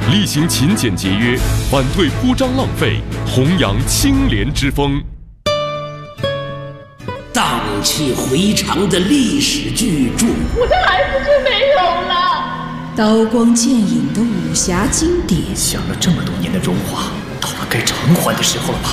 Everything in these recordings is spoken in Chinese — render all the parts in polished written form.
厉行勤俭节约，反对铺张浪费，弘扬清廉之风。 荡气回肠的历史巨著， 我的孩子就没有了。 刀光剑影的武侠经典， 享了这么多年的荣华，到了该偿还的时候了吧？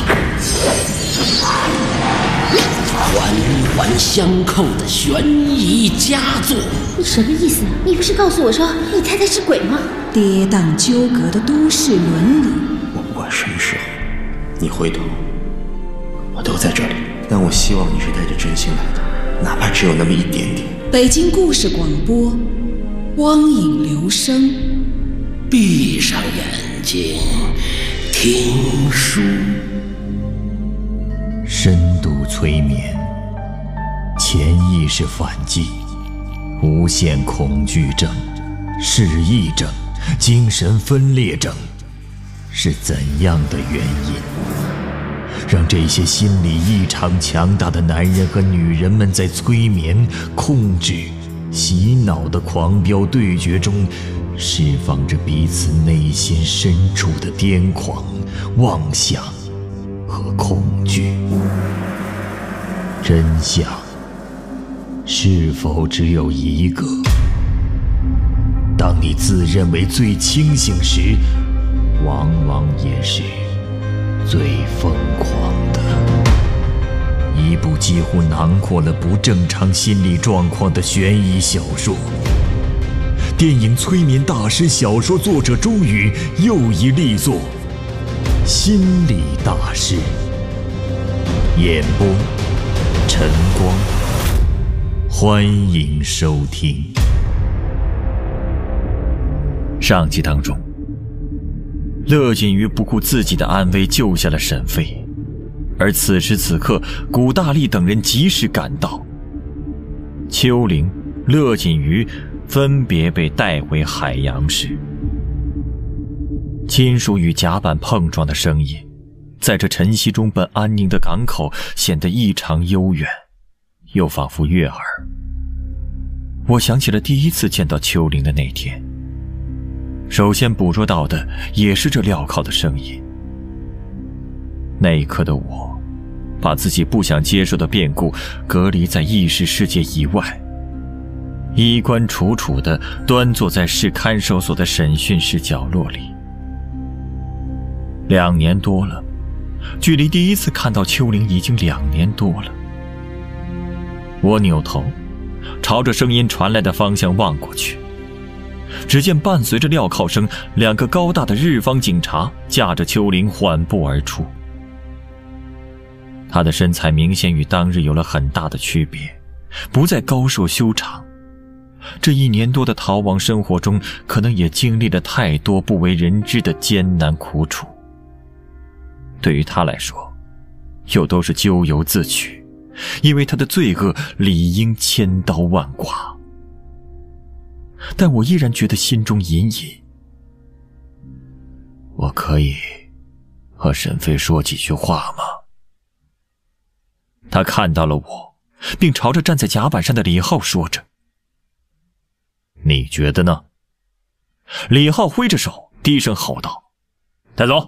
环环相扣的悬疑佳作。 你什么意思？你不是告诉我说你太太是鬼吗？ 跌宕纠葛的都市伦理。 我不管什么时候你回头，我都在这里。但我希望你是带着真心来的，哪怕只有那么一点点。 北京故事广播，光影留声。 闭上眼睛，听书。 深度催眠，潜意识反击，无限恐惧症、失忆症、精神分裂症，是怎样的原因？让这些心理异常强大的男人和女人们在催眠、控制、洗脑的狂飙对决中，释放着彼此内心深处的癫狂、妄想和恐惧。真相是否只有一个？当你自认为最清醒时，往往也是最疯狂的。一部几乎囊括了不正常心理状况的悬疑小说。电影催眠大师小说作者终于又一力作，心理大师。演播晨光，欢迎收听。上集当中，乐锦瑜不顾自己的安危救下了沈飞，而此时此刻古大力等人及时赶到，秋玲、乐锦瑜分别被带回海洋市。金属与甲板碰撞的声音在这晨曦中本安宁的港口显得异常悠远，又仿佛悦耳。我想起了第一次见到秋玲的那天，首先捕捉到的也是这镣铐的声音。那一刻的我把自己不想接受的变故隔离在意识世界以外，衣冠楚楚地端坐在市看守所的审讯室角落里。2年多了，距离第一次看到秋玲已经2年多了。我扭头朝着声音传来的方向望过去，只见伴随着镣铐声，2个高大的日方警察驾着秋玲缓步而出。他的身材明显与当日有了很大的区别，不再高瘦修长。这1年多的逃亡生活中，可能也经历了太多不为人知的艰难苦楚。对于他来说，又都是咎由自取，因为他的罪恶理应千刀万剐。但我依然觉得心中隐隐，我可以和沈飞说几句话吗？他看到了我，并朝着站在甲板上的李浩说着。你觉得呢？李浩挥着手低声吼道：带走。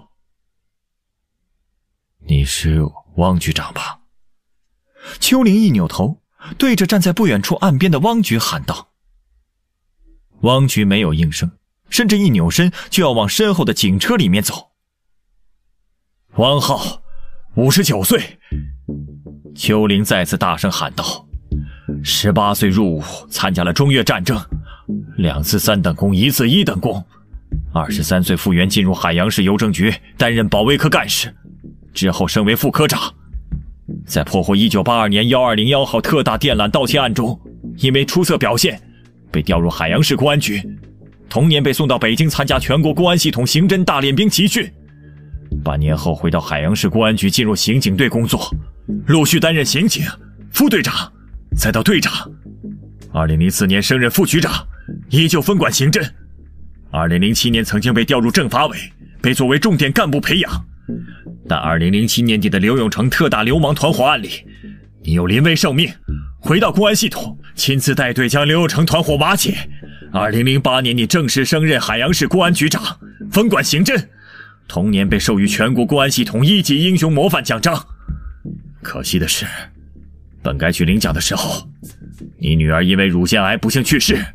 你是汪局长吧？秋玲一扭头，对着站在不远处岸边的汪局喊道。汪局没有应声，甚至一扭身就要往身后的警车里面走。汪浩，59岁。秋玲再次大声喊道：18岁入伍，参加了中越战争，2次3等功，1次1等功。23岁复员进入海洋市邮政局，担任保卫科干事，之后升为副科长。在破获1982年1201号特大电缆盗窃案中，因为出色表现被调入海洋市公安局，同年被送到北京参加全国公安系统刑侦大练兵集训。半年后回到海洋市公安局，进入刑警队工作，陆续担任刑警、副队长，再到队长。2004年升任副局长，依旧分管刑侦。2007年曾经被调入政法委，被作为重点干部培养。但2007年底的刘永成特大流氓团伙案里，你又临危受命，回到公安系统，亲自带队将刘永成团伙瓦解。2008年你正式升任海洋市公安局长， 分管刑侦，同年被授予全国公安系统1级英雄模范奖章。可惜的是，本该去领奖的时候，你女儿因为乳腺癌不幸去世。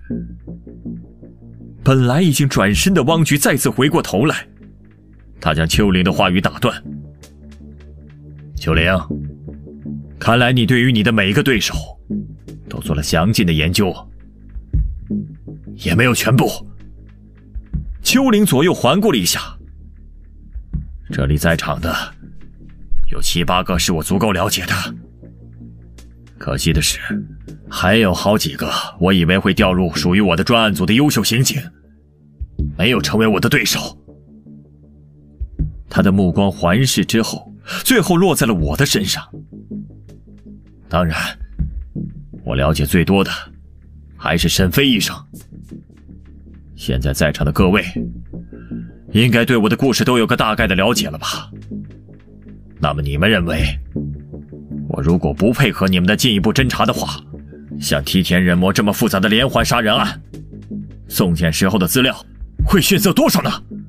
本来已经转身的汪菊再次回过头来，他将秋玲的话语打断。秋玲，看来你对于你的每一个对手都做了详尽的研究，也没有全部。秋玲左右环顾了一下，这里在场的有7、8个是我足够了解的，可惜的是，还有好几个我以为会调入属于我的专案组的优秀刑警，没有成为我的对手。他的目光环视之后，最后落在了我的身上。当然，我了解最多的还是沈飞医生。现在在场的各位应该对我的故事都有个大概的了解了吧？那么你们认为，我如果不配合你们的进一步侦查的话，像梯田忍魔这么复杂的连环杀人案，送检时候的资料会逊色多少呢？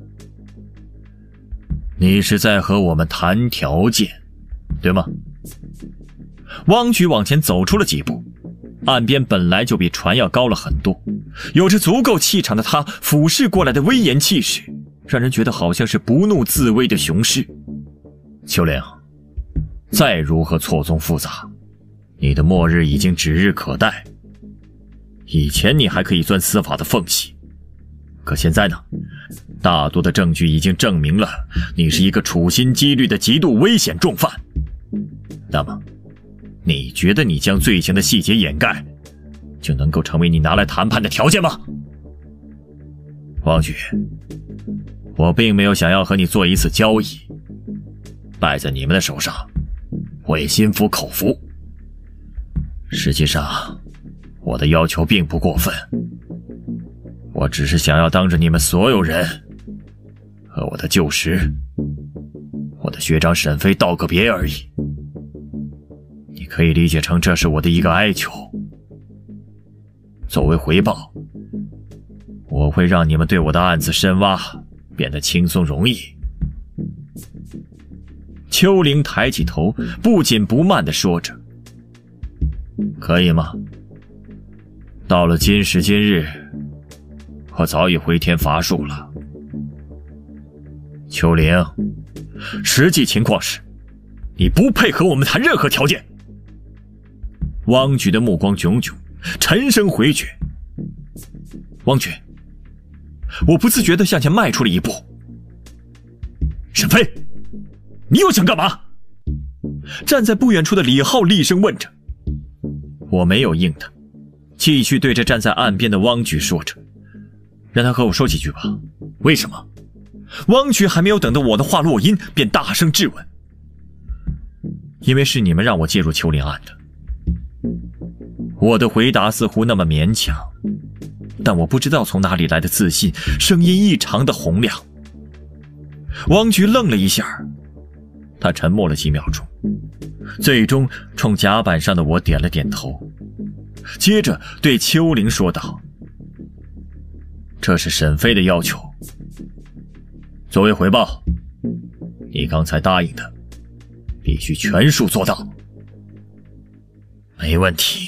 你是在和我们谈条件，对吗？汪菊往前走出了几步，岸边本来就比船要高了很多，有着足够气场的他俯视过来的威严气势，让人觉得好像是不怒自威的雄狮。秋玲，再如何错综复杂，你的末日已经指日可待。以前你还可以钻司法的缝隙，可现在呢，大多的证据已经证明了你是一个处心积虑的极度危险重犯。那么你觉得你将罪行的细节掩盖，就能够成为你拿来谈判的条件吗？汪菊，我并没有想要和你做一次交易，败在你们的手上，我也心服口服。实际上，我的要求并不过分，我只是想要当着你们所有人和我的旧识，我的学长沈飞道个别而已。你可以理解成这是我的一个哀求。作为回报，我会让你们对我的案子深挖变得轻松容易。秋玲抬起头，不紧不慢地说着，可以吗？到了今时今日，我早已回天乏术了。秋玲，实际情况是，你不配合我们谈任何条件。汪菊的目光炯炯，沉声回绝。汪菊，我不自觉地向前迈出了一步。沈飞，你又想干嘛？站在不远处的李浩厉声问着。我没有应他，继续对着站在岸边的汪菊说着，让他和我说几句吧。为什么？汪菊还没有等到我的话落音，便大声质问。因为是你们让我介入秋玲案的。我的回答似乎那么勉强，但我不知道从哪里来的自信，声音异常的洪亮。汪菊愣了一下，他沉默了几秒钟，最终冲甲板上的我点了点头，接着对秋玲说道：这是沈飞的要求，作为回报，你刚才答应的必须全数做到。没问题。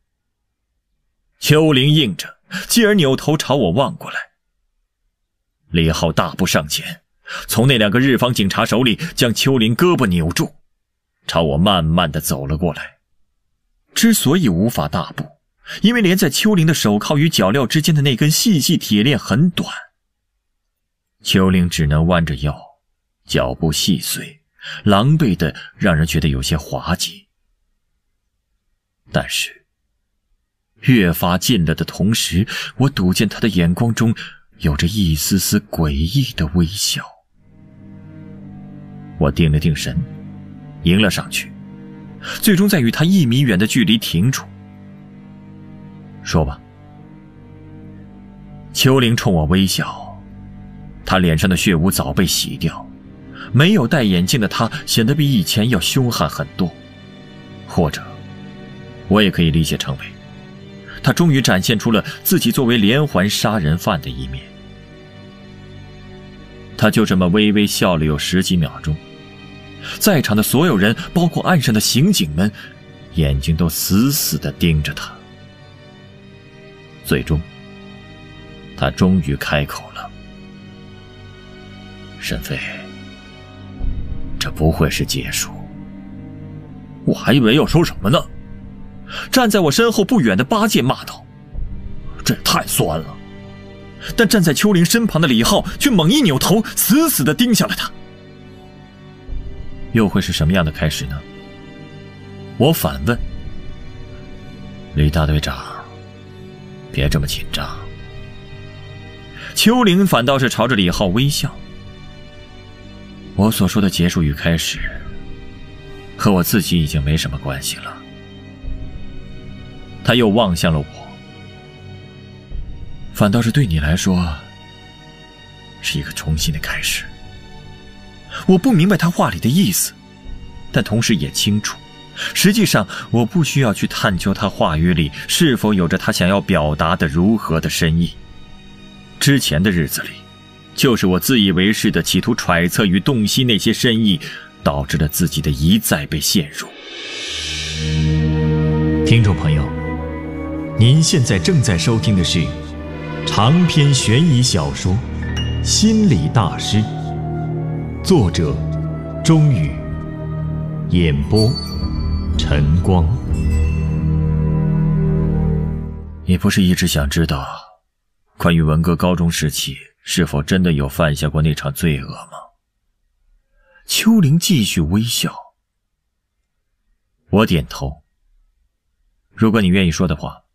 秋玲应着，继而扭头朝我望过来。李浩大步上前，从那2个日方警察手里将秋玲胳膊扭住，朝我慢慢地走了过来。之所以无法大步，因为连在秋玲的手铐与脚镣之间的那根细细铁链很短。秋玲只能弯着腰，脚步细碎，狼狈的让人觉得有些滑稽。但是越发近了的同时，我睹见他的眼光中有着一丝丝诡异的微笑。我定了定神，迎了上去，最终在与他1米远的距离停住。说吧。秋玲冲我微笑，她脸上的血污早被洗掉，没有戴眼镜的她显得比以前要凶悍很多。或者我也可以理解成为他终于展现出了自己作为连环杀人犯的一面。 他就这么微微笑了有10几秒钟，在场的所有人，包括岸上的刑警们，眼睛都死死地盯着他。最终，他终于开口了：“沈飞，这不会是结束。”我还以为要说什么呢。站在我身后不远的八戒骂道：“这也太酸了。”但站在秋玲身旁的李浩却猛一扭头，死死地盯向了他。又会是什么样的开始呢？我反问。李大队长，别这么紧张。秋玲反倒是朝着李浩微笑。我所说的结束与开始，和我自己已经没什么关系了。他又望向了我，反倒是对你来说，是一个重新的开始。我不明白他话里的意思，但同时也清楚，实际上我不需要去探究他话语里是否有着他想要表达的如何的深意。之前的日子里，就是我自以为是的企图揣测与洞悉那些深意，导致了自己的一再被陷入。 听众朋友，您现在正在收听的是长篇悬疑小说《心理大师》，作者钟宇，演播晨光。 你不是一直想知道关于文哥高中时期是否真的有犯下过那场罪恶吗？秋玲继续微笑。我点头。如果你愿意说的话。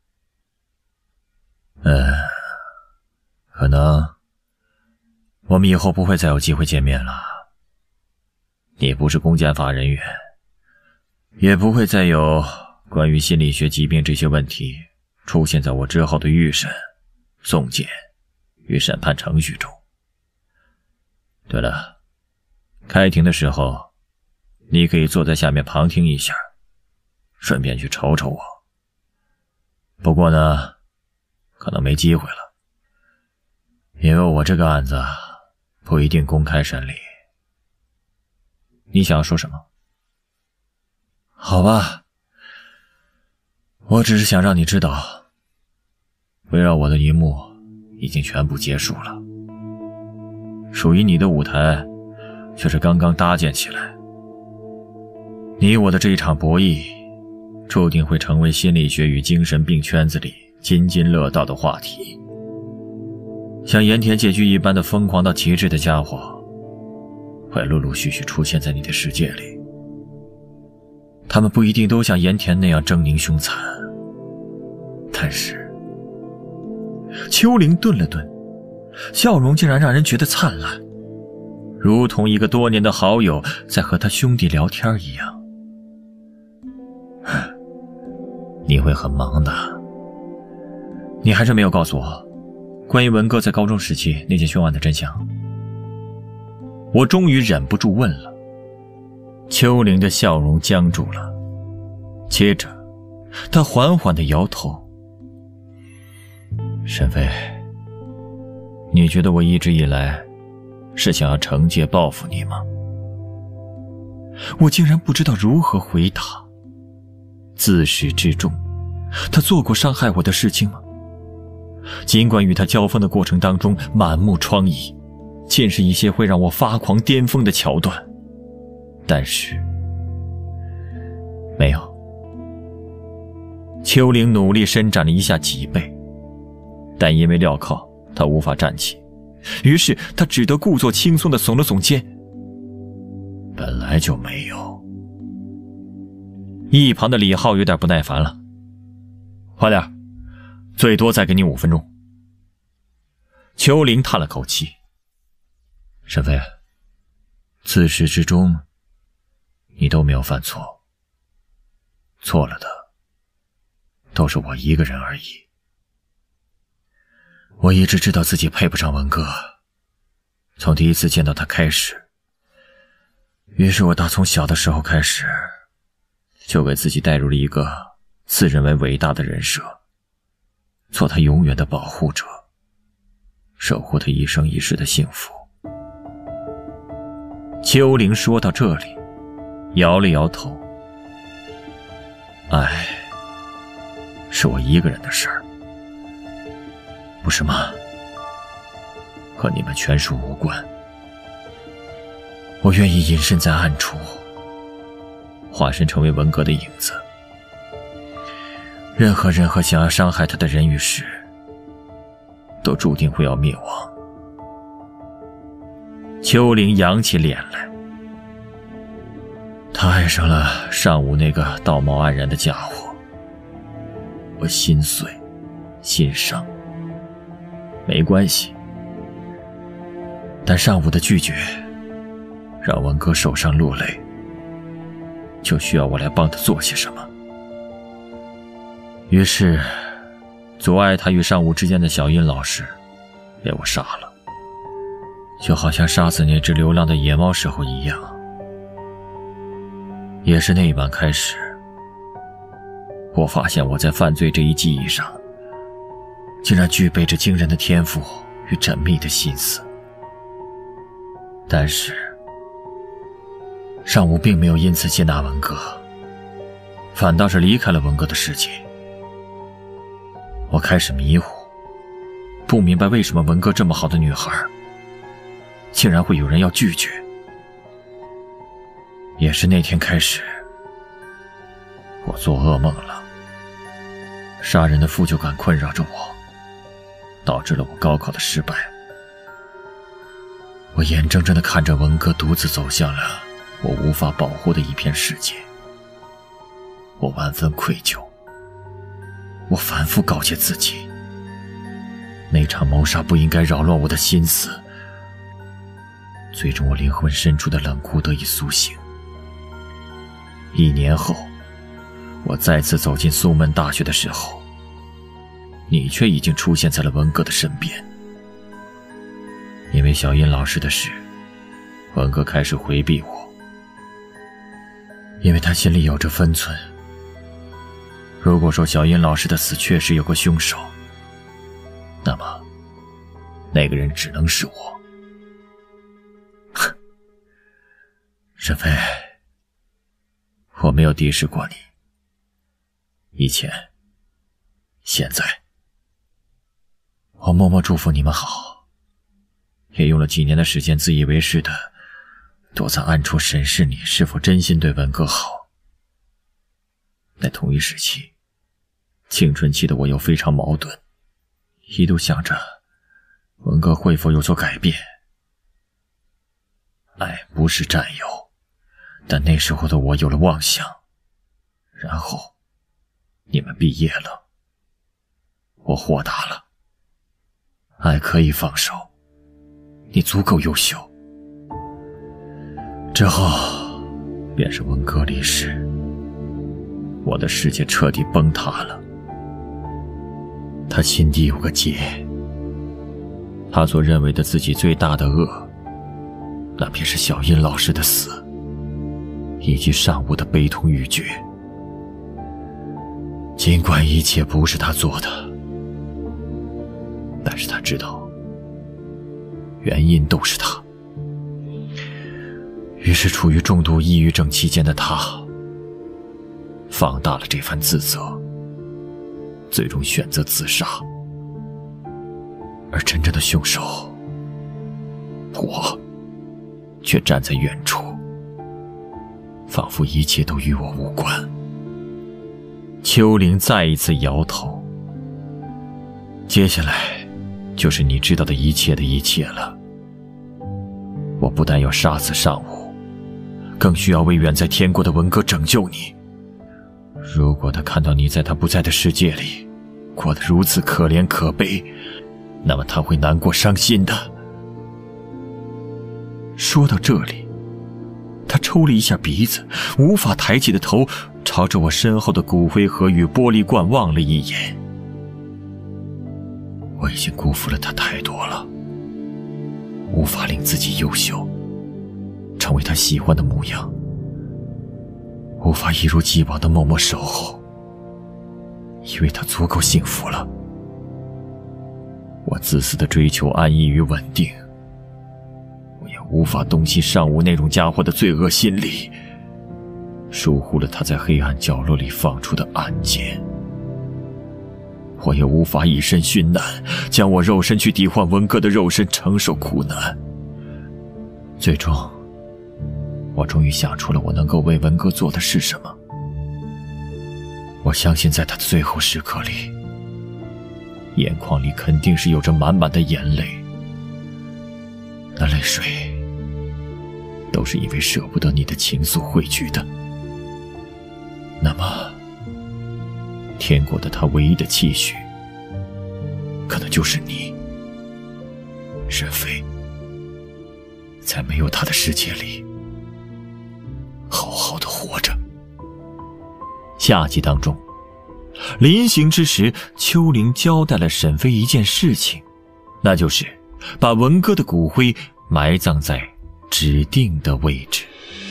可能我们以后不会再有机会见面了。你不是公检法人员，也不会再有关于心理学疾病这些问题出现在我之后的预审、送检与审判程序中。对了，开庭的时候你可以坐在下面旁听一下，顺便去瞅瞅我。不过呢，可能没机会了，因为我这个案子不一定公开审理。你想要说什么？好吧，我只是想让你知道，围绕我的一幕已经全部结束了，属于你的舞台却是刚刚搭建起来。你我的这一场博弈注定会成为心理学与精神病圈子里津津乐道的话题。像盐田介居一般的疯狂到极致的家伙会陆陆续续出现在你的世界里，他们不一定都像盐田那样狰狞凶残，但是……秋玲顿了顿，笑容竟然让人觉得灿烂，如同一个多年的好友在和他兄弟聊天一样。你会很忙的。你还是没有告诉我关于文哥在高中时期那件凶案的真相。我终于忍不住问了。秋玲的笑容僵住了，接着她缓缓地摇头。沈飞，你觉得我一直以来是想要惩戒报复你吗？我竟然不知道如何回答。自始至终，他做过伤害我的事情吗？尽管与他交锋的过程当中满目疮痍，尽是一些会让我发狂巅峰的桥段，但是没有。秋玲努力伸展了一下脊背，但因为镣铐他无法站起，于是他只得故作轻松地耸了耸肩。本来就没有。一旁的李浩有点不耐烦了，快点，最多再给你5分钟。秋玲叹了口气，沈飞，自始至终你都没有犯错，错了的都是我一个人而已。我一直知道自己配不上文哥，从第一次见到他开始，于是我打从小的时候开始就给自己带入了一个自认为伟大的人设，做他永远的保护者，守护他一生一世的幸福。 秋玲说到这里，摇了摇头。哎，是我一个人的事儿，不是吗？和你们全属无关。我愿意隐身在暗处，化身成为文革的影子。任何想要伤害他的人与事，都注定会要灭亡。秋玲扬起脸来，他爱上了上午那个道貌岸然的家伙，我心碎心伤。没关系，但上午的拒绝让文哥手上落泪，就需要我来帮他做些什么。于是阻碍他与上午之间的小殷老师被我杀了，就好像杀死那只流浪的野猫时候一样。也是那一晚开始，我发现我在犯罪这一技艺上竟然具备着惊人的天赋与缜密的心思。但是上午并没有因此接纳文哥，反倒是离开了文哥的世界。我开始迷糊，不明白为什么文哥这么好的女孩竟然会有人要拒绝。也是那天开始，我做噩梦了，杀人的负疚感困扰着我，导致了我高考的失败。我眼睁睁地看着文哥独自走向了我无法保护的一片世界，我万分愧疚。我反复告诫自己，那场谋杀不应该扰乱我的心思。最终我灵魂深处的冷酷得以苏醒。1年后，我再次走进苏门大学的时候，你却已经出现在了文哥的身边。因为小殷老师的事，文哥开始回避我，因为他心里有着分寸。如果说小殷老师的死确实有个凶手，那么那个人只能是我。哼，沈飞，我没有敌视过你，以前现在，我默默祝福你们好，也用了几年的时间自以为是的躲在暗处审视你是否真心对文哥好。在同一时期，青春期的我又非常矛盾，一度想着文哥会否有所改变。爱不是占有，但那时候的我有了妄想。然后你们毕业了，我豁达了。爱可以放手，你足够优秀。之后便是文哥离世，我的世界彻底崩塌了。他心底有个结，他所认为的自己最大的恶，那便是小殷老师的死，以及上午的悲痛欲绝。尽管一切不是他做的，但是他知道原因都是他。于是处于重度抑郁症期间的他放大了这番自责，最终选择自杀。而真正的凶手，我却站在远处，仿佛一切都与我无关。秋玲再一次摇头。接下来就是你知道的一切的一切了。我不但要杀死上午，更需要为远在天国的文哥拯救你。如果他看到你在他不在的世界里过得如此可怜可悲，那么他会难过伤心的。说到这里，他抽了一下鼻子，无法抬起的头朝着我身后的骨灰盒与玻璃罐望了一眼。我已经辜负了他太多了，无法令自己优秀，成为他喜欢的模样，无法一如既往的默默守候，以为他足够幸福了。我自私的追求安逸与稳定，我也无法洞悉上午那种家伙的罪恶心理，疏忽了他在黑暗角落里放出的暗箭。我也无法以身殉难，将我肉身去抵换文哥的肉身承受苦难。最终，我终于想出了我能够为文哥做的是什么。我相信在他的最后时刻里，眼眶里肯定是有着满满的眼泪，那泪水都是因为舍不得你的情愫汇聚的。那么天国的他唯一的期许，可能就是你，沈飞，在没有他的世界里好好的活着。下集当中，临行之时，秋玲交代了沈飞一件事情，那就是把文哥的骨灰埋葬在指定的位置。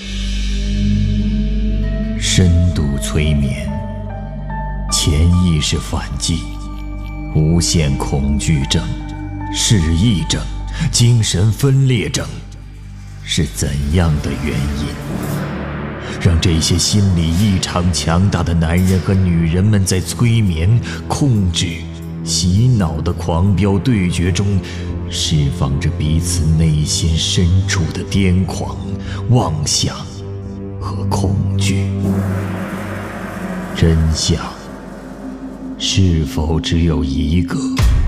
深度催眠，潜意识反击，无限恐惧症、失忆症、精神分裂症，是怎样的原因，让这些心理异常强大的男人和女人们在催眠、控制、洗脑的狂飙对决中，释放着彼此内心深处的癫狂、妄想和恐惧？真相是否只有一个？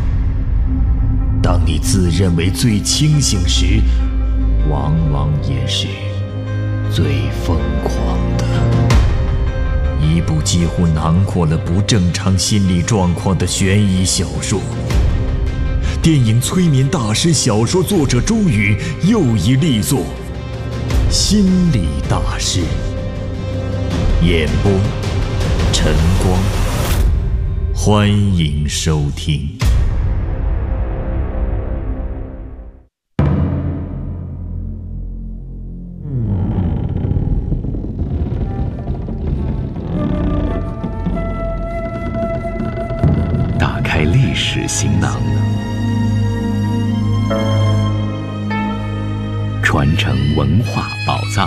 当你自认为最清醒时，往往也是最疯狂的。一部几乎囊括了不正常心理状况的悬疑小说。电影催眠大师小说作者终于又一力作，心理大师。演播晨光，欢迎收听。 打开历史行囊，传承文化宝藏。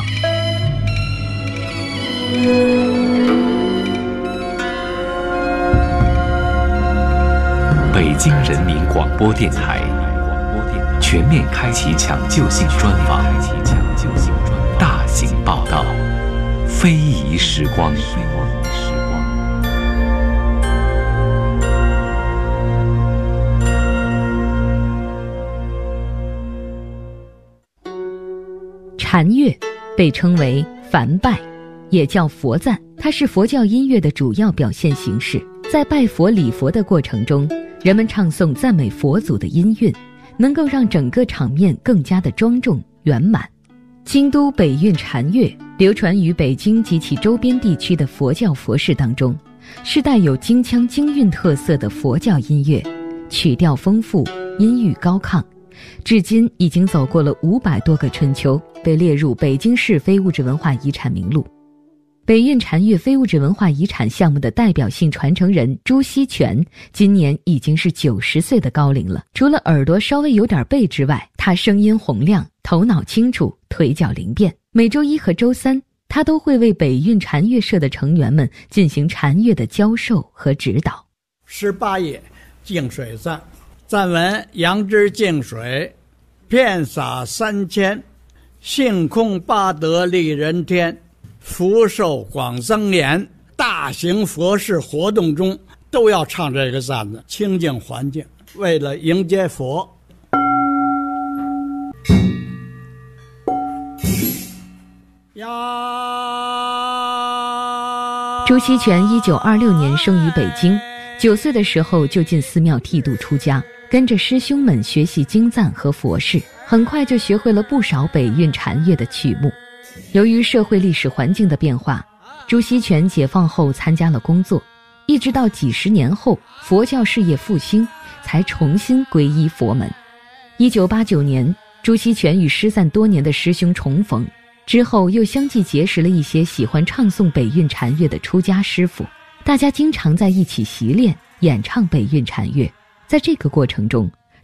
北京人民广播电台全面开启抢救性专访，大型报道，非遗时光。 禅乐被称为梵拜，也叫佛赞，它是佛教音乐的主要表现形式。在拜佛礼佛的过程中，人们唱诵赞美佛祖的音韵，能够让整个场面更加的庄重圆满。京都北韵禅乐流传于北京及其周边地区的佛教佛事当中，是带有京腔京韵特色的佛教音乐，曲调丰富，音域高亢，至今已经走过了500多个春秋，被列入北京市非物质文化遗产名录。北韵禅乐非物质文化遗产项目的代表性传承人朱锡全今年已经是90岁的高龄了。除了耳朵稍微有点背之外，他声音洪亮，头脑清楚，腿脚灵便。每周1和周3，他都会为北韵禅乐社的成员们进行禅乐的教授和指导。 18页净水赞，赞文：杨枝净水，遍洒3000，性空八德利人天，福寿广增延。大型佛事活动中都要唱这个赞子，清净环境，为了迎接佛。 朱锡全1926年生于北京，9岁的时候就进寺庙剃度出家，跟着师兄们学习经赞和佛事，很快就学会了不少北韵禅乐的曲目。由于社会历史环境的变化，朱锡全解放后参加了工作，一直到几十年后佛教事业复兴，才重新皈依佛门。1989年，朱锡全与失散多年的师兄重逢，之后又相继结识了一些喜欢唱诵北韵禅乐的出家师父，大家经常在一起习练演唱北韵禅乐。在这个过程中，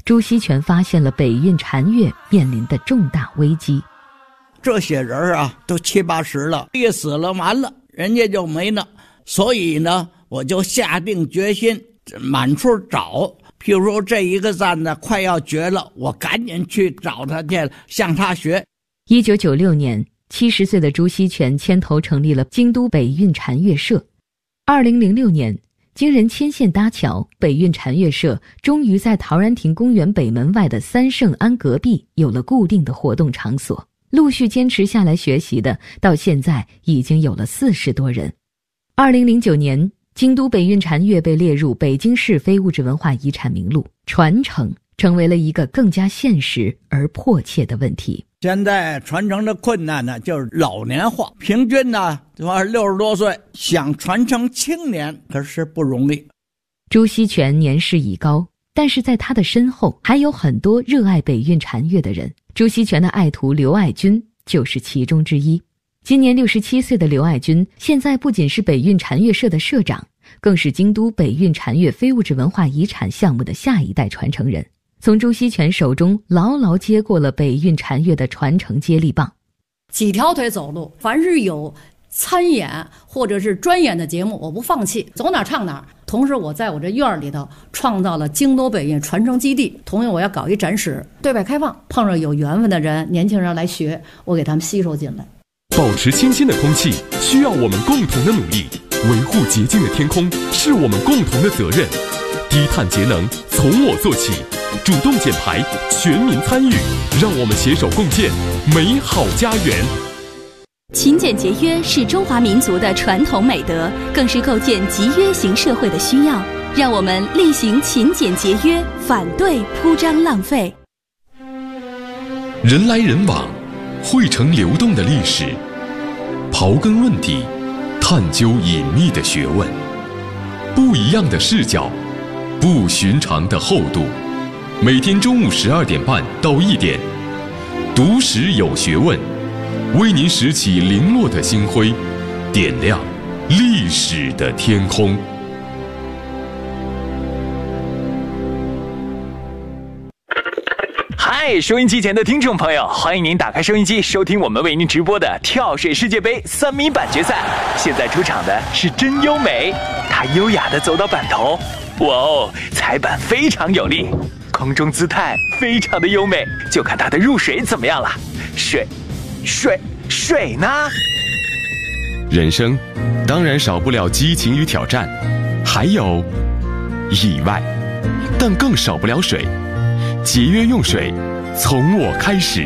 朱锡全发现了北运禅乐面临的重大危机。 这些人啊，都70、80了，一死了完了，人家就没了。所以呢，我就下定决心满处找。譬如说这一个赞呢快要绝了，我赶紧去找他去，向他学。 1996年，70岁的朱锡全牵头成立了京都北运禅乐社。2006年，经人牵线搭桥，北运禅乐社终于在陶然亭公园北门外的三圣庵隔壁有了固定的活动场所。陆续坚持下来学习的，到现在已经有了40多人。2009年，京都北运禅乐被列入北京市非物质文化遗产名录，传承成为了一个更加现实而迫切的问题。 现在传承的困难呢，就是老年化，平均呢60多岁，想传承青年可是不容易。 朱锡全年事已高，但是在他的身后还有很多热爱北运禅乐的人。朱锡全的爱徒刘爱军就是其中之一。今年67岁的刘爱军，现在不仅是北运禅乐社的社长，更是京都北运禅乐非物质文化遗产项目的下一代传承人，从朱锡全手中牢牢接过了北运禅乐的传承接力棒。 几条腿走路，凡是有参演或者是专演的节目，我不放弃，走哪唱哪。同时我在我这院里头创造了京都北运传承基地，同样我要搞一展示，对外开放，碰上有缘分的人，年轻人来学，我给他们吸收进来。 保持清新的空气需要我们共同的努力，维护洁净的天空是我们共同的责任。低碳节能从我做起，主动减排，全民参与，让我们携手共建美好家园。 勤俭节约是中华民族的传统美德，更是构建集约型社会的需要。让我们力行勤俭节约，反对铺张浪费。 人来人往，汇成流动的历史。刨根问底，探究隐秘的学问。不一样的视角，不寻常的厚度。每天中午12点半到1点，读史有学问，为您拾起零落的星辉，点亮历史的天空。 嗨，收音机前的听众朋友，欢迎您打开收音机，收听我们为您直播的跳水世界杯3米板决赛。现在出场的是真优美，她优雅地走到板头，哇哦，踩板非常有力，空中姿态非常的优美，就看她的入水怎么样了。水呢？ 人生当然少不了激情与挑战，还有意外，但更少不了水。节约用水，从我开始。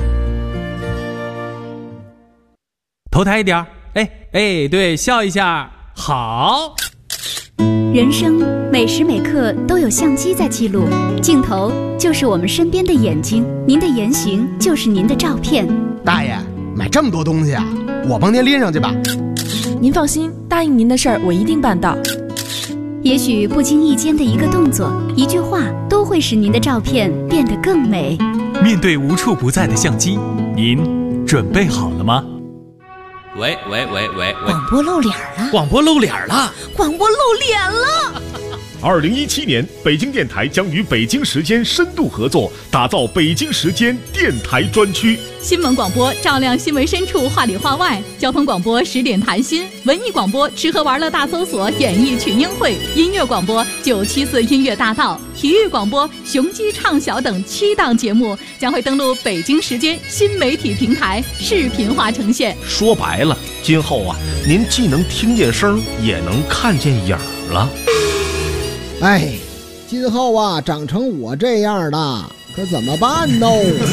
头抬一点，对，笑一下，好。 人生每时每刻都有相机在记录，镜头就是我们身边的眼睛，您的言行就是您的照片。 大爷，买这么多东西啊，我帮您拎上去吧。 您放心，答应您的事儿我一定办到。 也许不经意间的一个动作、一句话，都会使您的照片变得更美。 面对无处不在的相机，您准备好了吗？ 喂， 广播露脸了！ 广播露脸了！ 广播露脸了 ！2017年，北京电台将与北京时间深度合作，打造北京时间电台专区。 新闻广播照亮新闻深处，话里话外；交通广播10点谈心；文艺广播吃喝玩乐大搜索，演艺群英会；音乐广播974音乐大道；体育广播雄鸡唱晓等7档节目将会登陆北京时间新媒体平台，视频化呈现。 说白了，今后啊，您既能听见声，也能看见影儿了。 哎，今后啊，长成我这样的，可怎么办呢？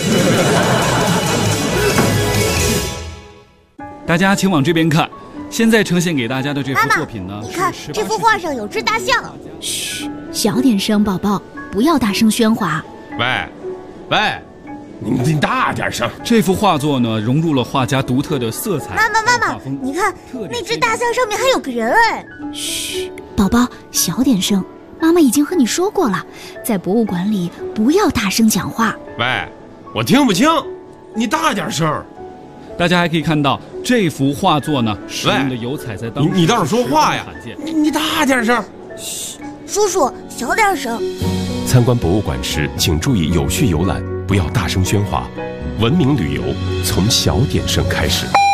大家请往这边看，现在呈现给大家的这幅作品呢， 你看这幅画上有只大象。 嘘，小点声，宝宝，不要大声喧哗。 喂，你大点声。 这幅画作呢，融入了画家独特的色彩。 妈妈，你看那只大象上面还有个人哎。 嘘，宝宝，小点声。妈妈已经和你说过了，在博物馆里不要大声讲话。 喂，我听不清，你大点声。 大家还可以看到这幅画作呢，使用的油彩在当时你倒是说话呀！你大点声。 嘘，叔叔小点声。 参观博物馆时，请注意有序游览，不要大声喧哗。文明旅游从小点声开始。